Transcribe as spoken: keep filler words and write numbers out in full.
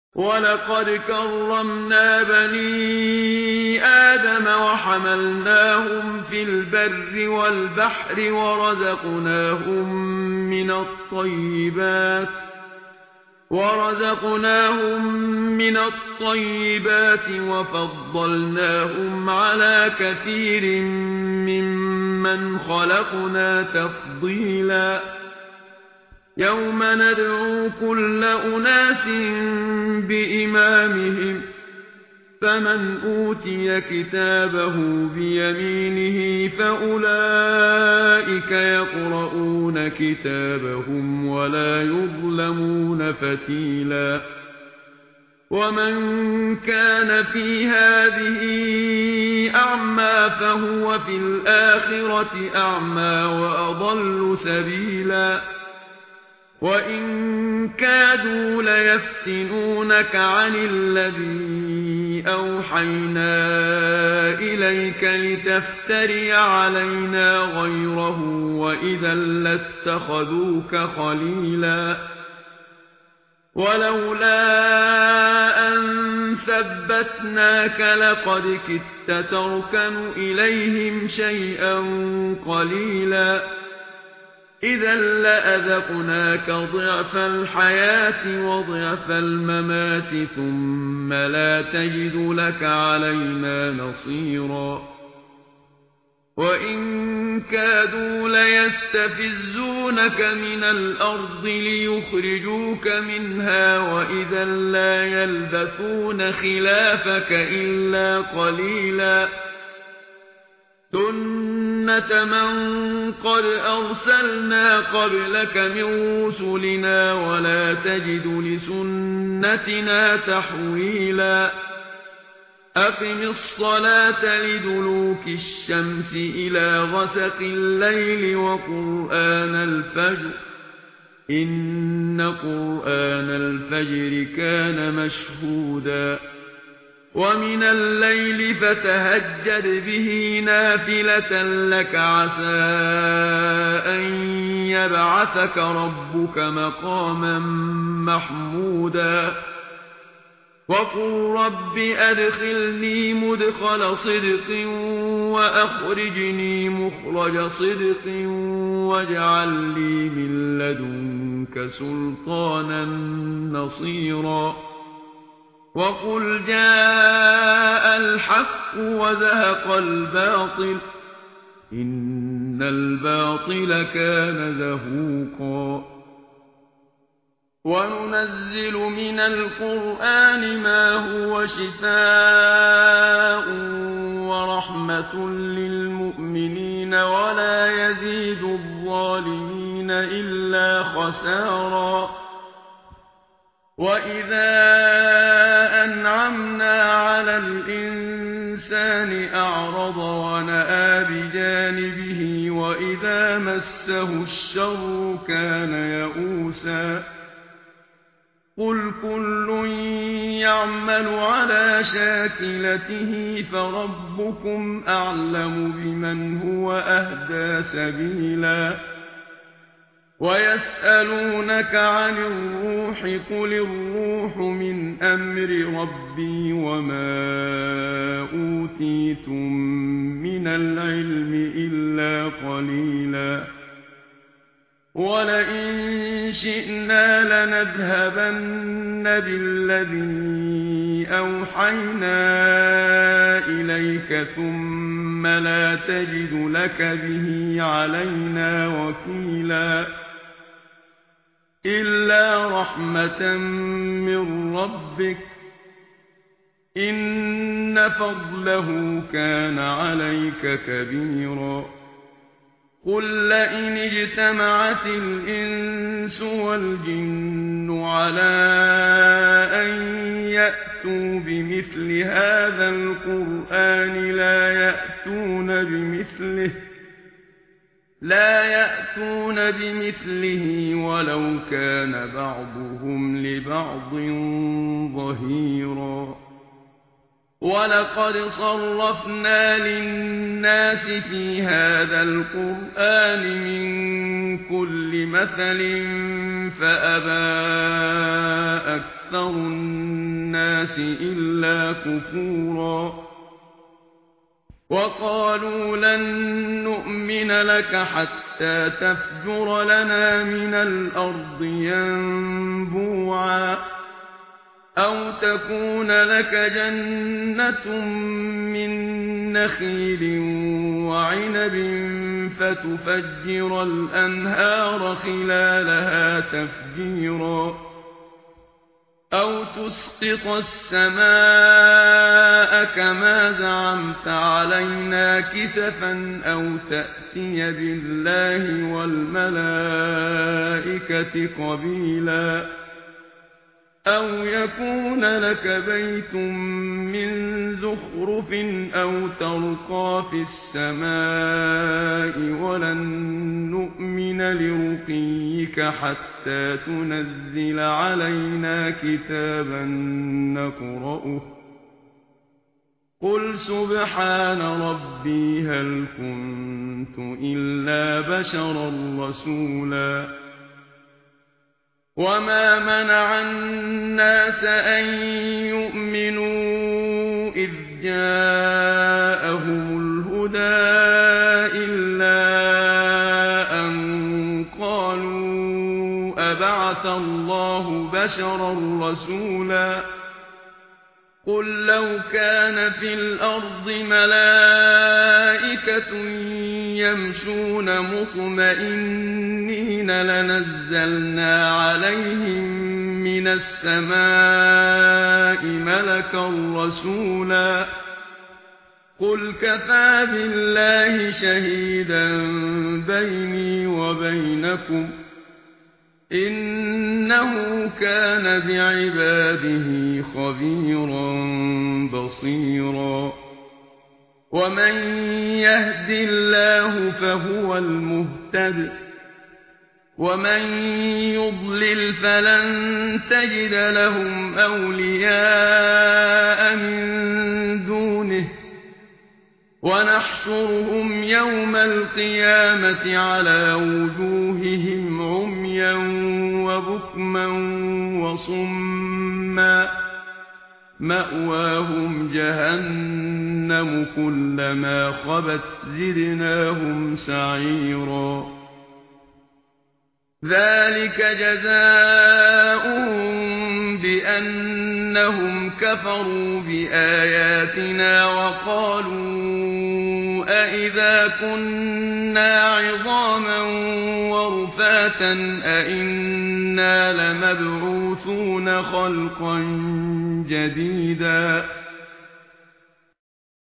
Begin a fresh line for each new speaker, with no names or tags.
وَلَقَدْ كَرَّمْنَا بَنِي آدَمَ وَحَمَلْنَاهُمْ فِي الْبَرِّ وَالْبَحْرِ وَرَزَقْنَاهُم مِّنَ الطَّيِّبَاتِ وَرَزَقْنَاهُم مِّنَ الطَّيِّبَاتِ وَفَضَّلْنَاهُمْ عَلَىٰ كَثِيرٍ مِّمَّنْ خَلَقْنَا تَفْضِيلًا يَوْمَ نَدْعُو كُلَّ أُنَاسٍ بِإِمَامِهِمْ فَمَنْ أُوتِيَ كِتَابَهُ بِيَمِينِهِ فَأُولَٰئِكَ يَقْرَءُونَ كِتَابَهُمْ وَلَا يُظْلَمُونَ فَتِيلًا وَمَنْ كَانَ فِي هَٰذِهِ أَعْمَىٰ فَهُوَ فِي الْآخِرَةِ أَعْمَىٰ وَأَضَلُّ سَبِيلًا وَإِن كَادُوا لَيَفْتِنُونَكَ عَنِ الَّذِي أَوْحَيْنَا إِلَيْكَ لِتَفْتَرِيَ عَلَيْنَا غَيْرَهُ وَإِذًا لَّاتَّخَذُوكَ خَلِيلًا وَلَوْلَا أَن ثَبَّتْنَاكَ لَقَدْ كِدتَّ تَرْكَنُ إِلَيْهِمْ شَيْئًا قَلِيلًا إِذًا لَّأَذَقْنَاكَ ضِعْفَ الْحَيَاةِ وَضِعْفَ الْمَمَاتِ ثُمَّ لَا تَجِدُ لَكَ عَلَيْنَا نَصِيرًا وَإِن كَادُوا لَيَسْتَفِزُّونَكَ مِنَ الْأَرْضِ لِيُخْرِجُوكَ مِنْهَا وَإِذًا لَّا يَلْبَثُونَ خِلَافَكَ إِلَّا قَلِيلًا سُنَّةَ مَن قَدْ أَرْسَلْنَا قَبْلَكَ مِن رُّسُلِنَا وَلَا تَجِدُ لِسُنَّتِنَا تَحْوِيلًا أَقِمِ الصَّلَاةَ لِدُلُوكِ الشَّمْسِ إِلَىٰ غَسَقِ اللَّيْلِ وَقُرْآنَ الْفَجْرِ إِنَّ قُرْآنَ الْفَجْرِ كَانَ مَشْهُودًا وَمِنَ اللَّيْلِ فَتَهَجَّدْ بِهِ نَافِلَةً لَّكَ عَسَىٰ أَن يَبْعَثَكَ رَبُّكَ مَقَامًا مَّحْمُودًا وَقُل رَّبِّ أَدْخِلْنِي مُدْخَلَ صِدْقٍ وَأَخْرِجْنِي مُخْرَجَ صِدْقٍ وَاجْعَل لِّي مِن لَّدُنكَ سُلْطَانًا نَّصِيرًا وَقُلْ جَاءَ الْحَقُّ وَزَهَقَ الْبَاطِلُ إِنَّ الْبَاطِلَ كَانَ زَهُوقًا وَنُنَزِّلُ مِنَ الْقُرْآنِ مَا هُوَ شِفَاءٌ وَرَحْمَةٌ لِّلْمُؤْمِنِينَ وَلَا يَزِيدُ الظَّالِمِينَ إِلَّا خَسَارًا وَإِذَا أَنْعَمْنَا عَلَى الْإِنسَانِ أَعْرَضَ وَنَأَىٰ بِجَانِبِهِ وَإِذَا مَسَّهُ الشَّرُّ كَانَ يَئُوسًا قُلْ كُلٌّ يَعْمَلُ عَلَىٰ شَاكِلَتِهِ فَرَبُّكُمْ أَعْلَمُ بِمَنْ هُوَ أَهْدَىٰ سَبِيلًا وَيَسْأَلُونَكَ عَنِ الرُّوحِ قُلِ الرُّوحُ مِنْ أَمْرِ رَبِّي وَمَا أُوتِيتُم مِّنَ الْعِلْمِ إِلَّا قَلِيلًا وَلَئِن شِئْنَا لَنَذْهَبَنَّ بِالَّذِي أَوْحَيْنَا إِلَيْكَ ثُمَّ لَا تَجِدُ لَكَ بِهِ عَلَيْنَا وَكِيلًا إِلَّا رَحْمَةً مِّن رَّبِّكَ إِنَّ فَضْلَهُ كَانَ عَلَيْكَ كَبِيرًا قُل لَّئِنِ اجْتَمَعَتِ الْإِنسُ وَالْجِنُّ عَلَىٰ أَن يَأْتُوا بِمِثْلِ هَٰذَا الْقُرْآنِ لَا يَأْتُونَ بِمِثْلِهِ لا يأتون بمثله وَلَوْ كَانَ بَعْضُهُمْ لِبَعْضٍ ظَهِيرًا وَلَقَدْ صَرَّفْنَا لِلنَّاسِ فِي هَٰذَا الْقُرْآنِ مِن كُلِّ مَثَلٍ فَأَبَىٰ أكثر الناس إلا كفورا وقالوا لن نؤمن لك حتى تفجر لنا من الأرض ينبوعا أو تكون لك جنة من نخيل وعنب فتفجر الأنهار خلالها تفجيرا أو تسقط السماء كما زعمت علينا كسفا أو تأتي بالله والملائكة قبيلا أو يكون لك بيت من زخرف أو ترقى في السماء ولن نؤمن لرقيك حتى تنزل علينا كتابا نقرأه قل سبحان ربي هل كنت إلا بشرا رسولا وما منع الناس أن يؤمنوا إذ جاءهم الهدى إلا أن قالوا أبعث الله بشرا رسولا قل لو كان في الأرض ملائكة يمشون مطمئنين لنزلنا عليهم من السماء ملكا رسولا قل كفى بالله شهيدا بيني وبينكم إنه كان بعباده خبيرا بصيرا ومن يهد الله فهو المهتد ومن يضلل فلن تجد لهم أولياء من دونه ونحشرهم يوم القيامة على وجوههم عميا وبكما وصما مأواهم جهنم كلما خبت زدناهم سعيرا ذلك جزاؤهم بأنهم كفروا بآياتنا وقالوا أئذا كنا عظاما ورفاتا أئنا لمبعوثون خلقا جديدا